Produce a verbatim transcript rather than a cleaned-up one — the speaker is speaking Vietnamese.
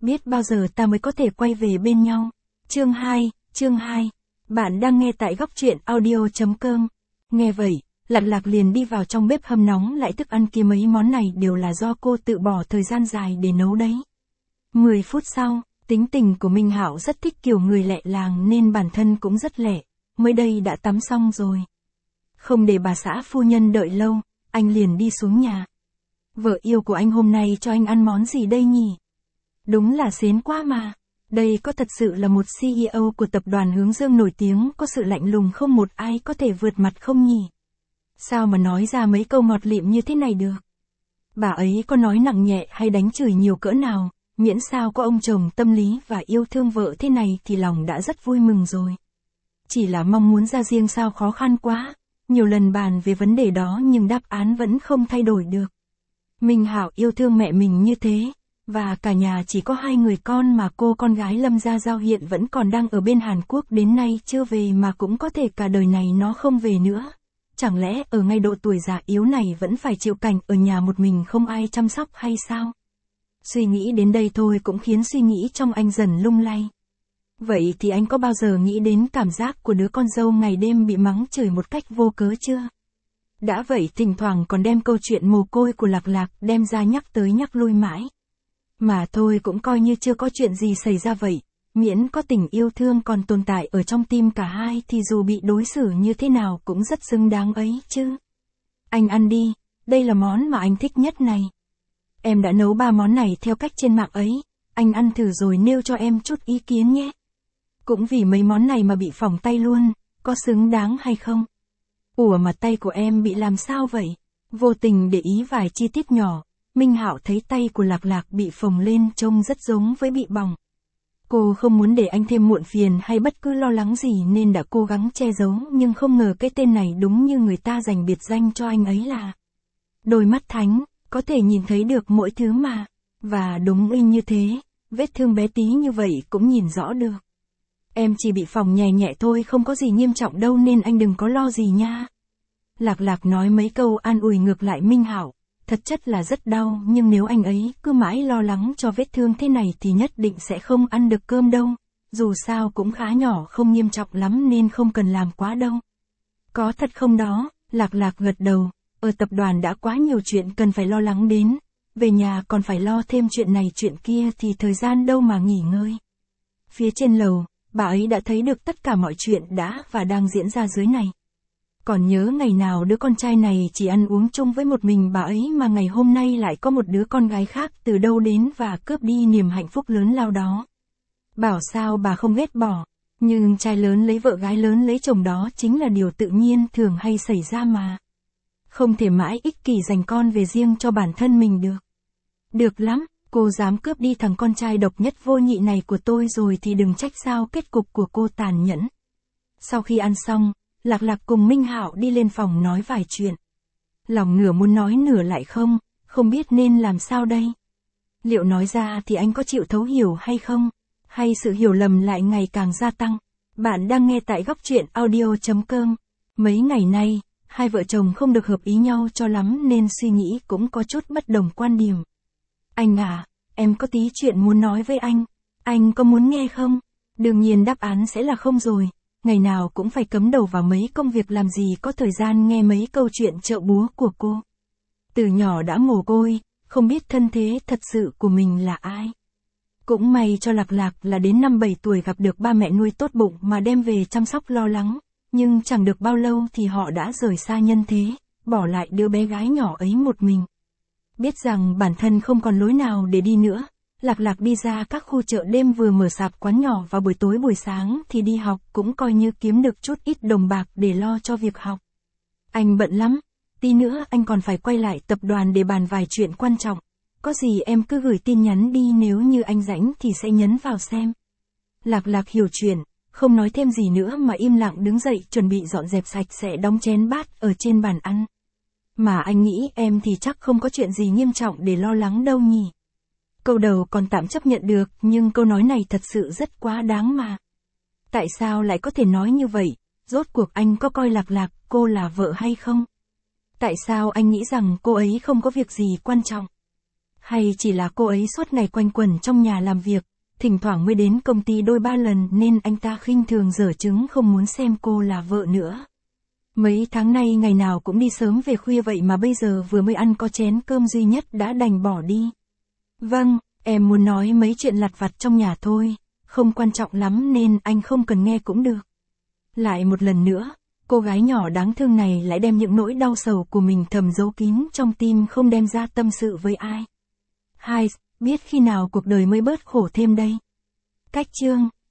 biết bao giờ ta mới có thể quay về bên nhau. Chương hai, chương hai. Bạn đang nghe tại góc truyện audio chấm com. Nghe vậy, Lạc Lạc liền đi vào trong bếp hâm nóng lại thức ăn kia, mấy món này đều là do cô tự bỏ thời gian dài để nấu đấy. mười phút sau, tính tình của Minh Hạo rất thích kiểu người lẹ làng nên bản thân cũng rất lẹ, mới đây đã tắm xong rồi. Không để bà xã phu nhân đợi lâu, anh liền đi xuống nhà. Vợ yêu của anh hôm nay cho anh ăn món gì đây nhỉ? Đúng là xến quá mà. Đây có thật sự là một xê e ô của tập đoàn Hướng Dương nổi tiếng, có sự lạnh lùng không một ai có thể vượt mặt không nhỉ? Sao mà nói ra mấy câu ngọt lịm như thế này được? Bà ấy có nói nặng nhẹ hay đánh chửi nhiều cỡ nào, miễn sao có ông chồng tâm lý và yêu thương vợ thế này thì lòng đã rất vui mừng rồi. Chỉ là mong muốn ra riêng sao khó khăn quá, nhiều lần bàn về vấn đề đó nhưng đáp án vẫn không thay đổi được. Minh Hạo yêu thương mẹ mình như thế, và cả nhà chỉ có hai người con mà cô con gái Lâm Gia Giao hiện vẫn còn đang ở bên Hàn Quốc đến nay chưa về, mà cũng có thể cả đời này nó không về nữa. Chẳng lẽ ở ngay độ tuổi già yếu này vẫn phải chịu cảnh ở nhà một mình không ai chăm sóc hay sao? Suy nghĩ đến đây thôi cũng khiến suy nghĩ trong anh dần lung lay. Vậy thì anh có bao giờ nghĩ đến cảm giác của đứa con dâu ngày đêm bị mắng chửi một cách vô cớ chưa? Đã vậy thỉnh thoảng còn đem câu chuyện mồ côi của Lạc Lạc đem ra nhắc tới nhắc lui mãi. Mà thôi cũng coi như chưa có chuyện gì xảy ra vậy, miễn có tình yêu thương còn tồn tại ở trong tim cả hai thì dù bị đối xử như thế nào cũng rất xứng đáng ấy chứ. Anh ăn đi, đây là món mà anh thích nhất này. Em đã nấu ba món này theo cách trên mạng ấy, anh ăn thử rồi nêu cho em chút ý kiến nhé. Cũng vì mấy món này mà bị phỏng tay luôn, có xứng đáng hay không? Ủa mà tay của em bị làm sao vậy? Vô tình để ý vài chi tiết nhỏ, Minh Hạo thấy tay của Lạc Lạc bị phồng lên trông rất giống với bị bỏng. Cô không muốn để anh thêm muộn phiền hay bất cứ lo lắng gì nên đã cố gắng che giấu, nhưng không ngờ cái tên này đúng như người ta dành biệt danh cho anh ấy là đôi mắt thánh, có thể nhìn thấy được mỗi thứ mà. Và đúng y như thế, vết thương bé tí như vậy cũng nhìn rõ được. Em chỉ bị phỏng nhẹ nhẹ thôi, không có gì nghiêm trọng đâu nên anh đừng có lo gì nha. Lạc Lạc nói mấy câu an ủi ngược lại Minh Hạo. Thật chất là rất đau, nhưng nếu anh ấy cứ mãi lo lắng cho vết thương thế này thì nhất định sẽ không ăn được cơm đâu. Dù sao cũng khá nhỏ, không nghiêm trọng lắm nên không cần làm quá đâu. Có thật không đó? Lạc Lạc gật đầu. Ở tập đoàn đã quá nhiều chuyện cần phải lo lắng đến. Về nhà còn phải lo thêm chuyện này chuyện kia thì thời gian đâu mà nghỉ ngơi. Phía trên lầu, bà ấy đã thấy được tất cả mọi chuyện đã và đang diễn ra dưới này. Còn nhớ ngày nào đứa con trai này chỉ ăn uống chung với một mình bà ấy mà ngày hôm nay lại có một đứa con gái khác từ đâu đến và cướp đi niềm hạnh phúc lớn lao đó. Bảo sao bà không ghét bỏ, nhưng trai lớn lấy vợ gái lớn lấy chồng đó chính là điều tự nhiên thường hay xảy ra mà. Không thể mãi ích kỷ dành con về riêng cho bản thân mình được. Được lắm, cô dám cướp đi thằng con trai độc nhất vô nhị này của tôi rồi thì đừng trách sao kết cục của cô tàn nhẫn. Sau khi ăn xong, Lạc Lạc cùng Minh Hạo đi lên phòng nói vài chuyện. Lòng nửa muốn nói nửa lại không, không biết nên làm sao đây. Liệu nói ra thì anh có chịu thấu hiểu hay không? Hay sự hiểu lầm lại ngày càng gia tăng? Bạn đang nghe tại góc truyện audio chấm com. Mấy ngày nay, hai vợ chồng không được hợp ý nhau cho lắm nên suy nghĩ cũng có chút bất đồng quan điểm. Anh à, em có tí chuyện muốn nói với anh. Anh có muốn nghe không? Đương nhiên đáp án sẽ là không rồi. Ngày nào cũng phải cấm đầu vào mấy công việc làm gì có thời gian nghe mấy câu chuyện chợ búa của cô. Từ nhỏ đã mồ côi, không biết thân thế thật sự của mình là ai. Cũng may cho Lạc Lạc là đến năm bảy tuổi gặp được ba mẹ nuôi tốt bụng mà đem về chăm sóc lo lắng, nhưng chẳng được bao lâu thì họ đã rời xa nhân thế, bỏ lại đứa bé gái nhỏ ấy một mình. Biết rằng bản thân không còn lối nào để đi nữa, Lạc Lạc đi ra các khu chợ đêm vừa mở sạp quán nhỏ vào buổi tối buổi sáng thì đi học cũng coi như kiếm được chút ít đồng bạc để lo cho việc học. Anh bận lắm, tí nữa anh còn phải quay lại tập đoàn để bàn vài chuyện quan trọng. Có gì em cứ gửi tin nhắn đi, nếu như anh rảnh thì sẽ nhấn vào xem. Lạc Lạc hiểu chuyện, không nói thêm gì nữa mà im lặng đứng dậy chuẩn bị dọn dẹp sạch sẽ đống chén bát ở trên bàn ăn. Mà anh nghĩ em thì chắc không có chuyện gì nghiêm trọng để lo lắng đâu nhỉ. Câu đầu còn tạm chấp nhận được, nhưng câu nói này thật sự rất quá đáng mà. Tại sao lại có thể nói như vậy? Rốt cuộc anh có coi Lạc Lạc, cô là vợ hay không? Tại sao anh nghĩ rằng cô ấy không có việc gì quan trọng? Hay chỉ là cô ấy suốt ngày quanh quẩn trong nhà làm việc, thỉnh thoảng mới đến công ty đôi ba lần nên anh ta khinh thường dở chứng không muốn xem cô là vợ nữa. Mấy tháng nay ngày nào cũng đi sớm về khuya vậy mà bây giờ vừa mới ăn có chén cơm duy nhất đã đành bỏ đi. Vâng, em muốn nói mấy chuyện lặt vặt trong nhà thôi, không quan trọng lắm nên anh không cần nghe cũng được. Lại một lần nữa, cô gái nhỏ đáng thương này lại đem những nỗi đau sầu của mình thầm giấu kín trong tim không đem ra tâm sự với ai. Hai, biết khi nào cuộc đời mới bớt khổ thêm đây. Cách chương,